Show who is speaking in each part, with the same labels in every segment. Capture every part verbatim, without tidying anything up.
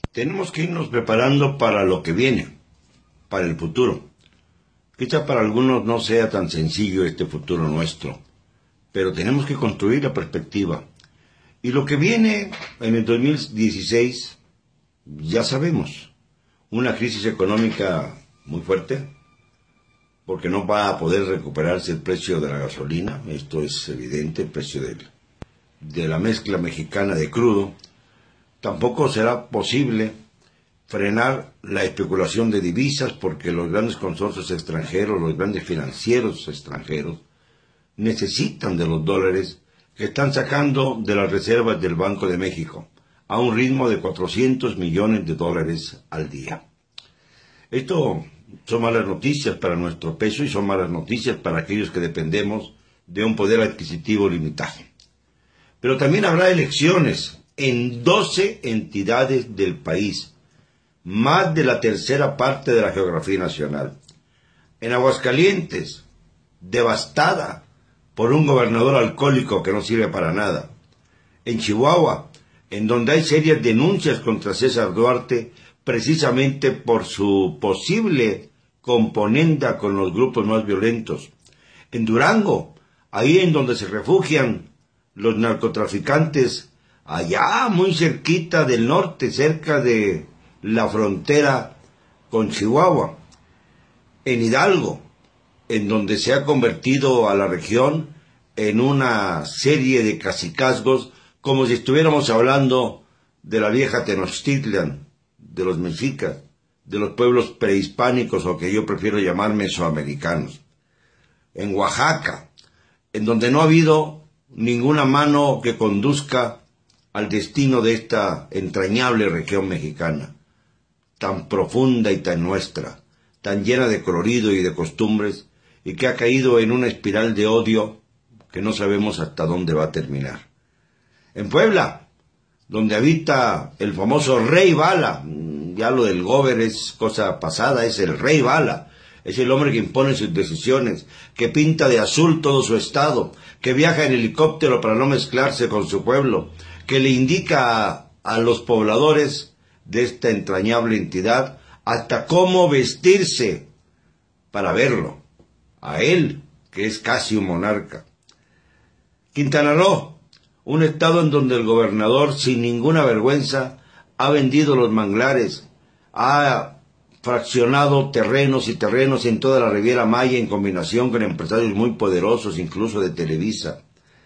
Speaker 1: Tenemos que irnos preparando para lo que viene, para el futuro. Quizá para algunos no sea tan sencillo este futuro nuestro, pero tenemos que construir la perspectiva. Y lo que viene en el dos mil dieciséis, ya sabemos, una crisis económica muy fuerte, porque no va a poder recuperarse el precio de la gasolina, esto es evidente, el precio de, de la mezcla mexicana de crudo. Tampoco será posible frenar la especulación de divisas porque los grandes consorcios extranjeros, los grandes financieros extranjeros, necesitan de los dólares que están sacando de las reservas del Banco de México a un ritmo de cuatrocientos millones de dólares al día. Esto son malas noticias para nuestro peso y son malas noticias para aquellos que dependemos de un poder adquisitivo limitado. Pero también habrá elecciones en doce entidades del país, más de la tercera parte de la geografía nacional. En Aguascalientes, devastada por un gobernador alcohólico que no sirve para nada. En Chihuahua, en donde hay serias denuncias contra César Duarte, precisamente por su posible componenda con los grupos más violentos. En Durango, ahí en donde se refugian los narcotraficantes, allá muy cerquita del norte, cerca de la frontera con Chihuahua. En Hidalgo, en donde se ha convertido a la región en una serie de cacicazgos, como si estuviéramos hablando de la vieja Tenochtitlan, de los mexicas, de los pueblos prehispánicos, o que yo prefiero llamar mesoamericanos. En Oaxaca, en donde no ha habido ninguna mano que conduzca al destino de esta entrañable región mexicana, tan profunda y tan nuestra, tan llena de colorido y de costumbres, y que ha caído en una espiral de odio que no sabemos hasta dónde va a terminar. En Puebla, donde habita el famoso Rey Bala, ya lo del Gober es cosa pasada, es el Rey Bala, es el hombre que impone sus decisiones, que pinta de azul todo su estado, que viaja en helicóptero para no mezclarse con su pueblo, que le indica a, a los pobladores de esta entrañable entidad hasta cómo vestirse para verlo, a él, que es casi un monarca. Quintana Roo, un estado en donde el gobernador, sin ninguna vergüenza, ha vendido los manglares, ha fraccionado terrenos y terrenos en toda la Riviera Maya en combinación con empresarios muy poderosos, incluso de Televisa.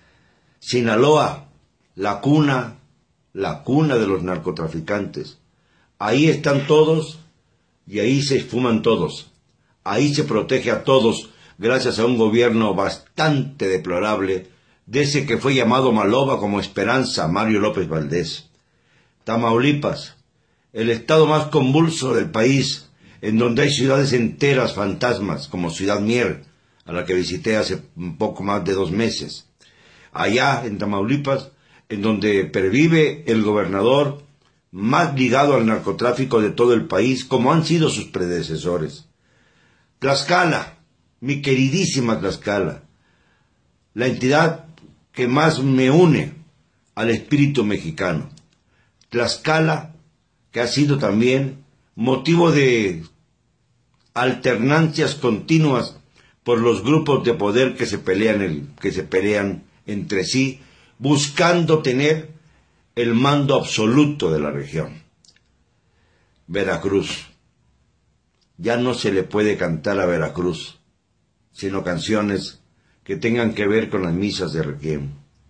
Speaker 1: Sinaloa, la cuna, la cuna de los narcotraficantes. Ahí están todos y ahí se esfuman todos. Ahí se protege a todos gracias a un gobierno bastante deplorable, de ese que fue llamado Maloba como Esperanza, Mario López Valdés. Tamaulipas, el estado más convulso del país, en donde hay ciudades enteras fantasmas, como Ciudad Mier, a la que visité hace un poco más de dos meses. Allá, en Tamaulipas, en donde pervive el gobernador más ligado al narcotráfico de todo el país, como han sido sus predecesores. Tlaxcala, mi queridísima Tlaxcala, la entidad que más me une al espíritu mexicano. Tlaxcala, que ha sido también motivo de alternancias continuas por los grupos de poder que se pelean, el, que se pelean entre sí, buscando tener el mando absoluto de la región. Veracruz. Ya no se le puede cantar a Veracruz, sino canciones que tengan que ver con las misas de requiem.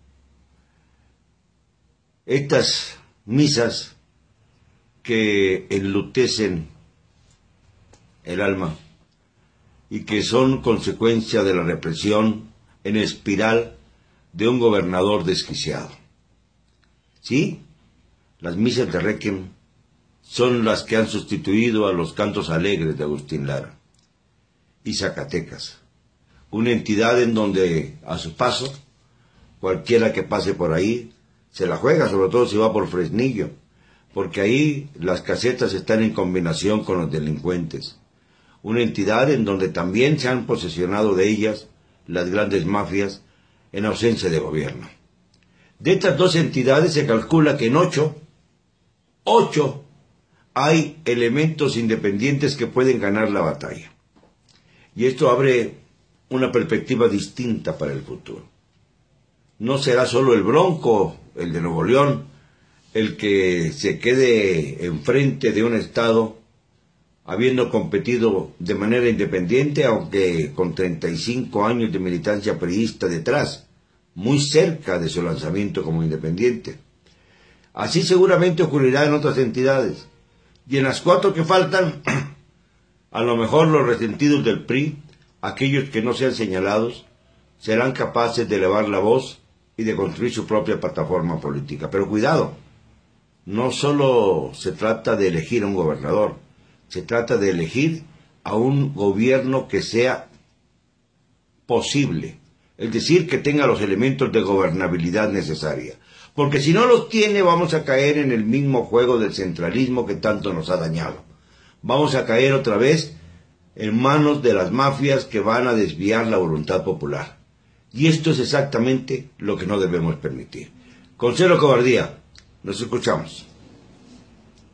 Speaker 1: Estas misas que enlutecen el alma y que son consecuencia de la represión en espiral de un gobernador desquiciado. Sí, las misas de requiem son las que han sustituido a los cantos alegres de Agustín Lara. Y Zacatecas, una entidad en donde, a su paso, cualquiera que pase por ahí se la juega, sobre todo si va por Fresnillo, porque ahí las casetas están en combinación con los delincuentes. Una entidad en donde también se han posesionado de ellas las grandes mafias en ausencia de gobierno. De estas dos entidades se calcula que en ocho, ocho hay elementos independientes que pueden ganar la batalla. Y esto abre una perspectiva distinta para el futuro. No será solo el Bronco, el de Nuevo León, el que se quede enfrente de un Estado habiendo competido de manera independiente, aunque con treinta y cinco años de militancia priista detrás, muy cerca de su lanzamiento como independiente. Así seguramente ocurrirá en otras entidades. Y en las cuatro que faltan, a lo mejor los resentidos del P R I, aquellos que no sean señalados, serán capaces de elevar la voz y de construir su propia plataforma política. Pero cuidado, no solo se trata de elegir a un gobernador, se trata de elegir a un gobierno que sea posible, es decir, que tenga los elementos de gobernabilidad necesaria. Porque si no los tiene, vamos a caer en el mismo juego del centralismo que tanto nos ha dañado. Vamos a caer otra vez en manos de las mafias que van a desviar la voluntad popular. Y esto es exactamente lo que no debemos permitir. Con cero cobardía, nos escuchamos.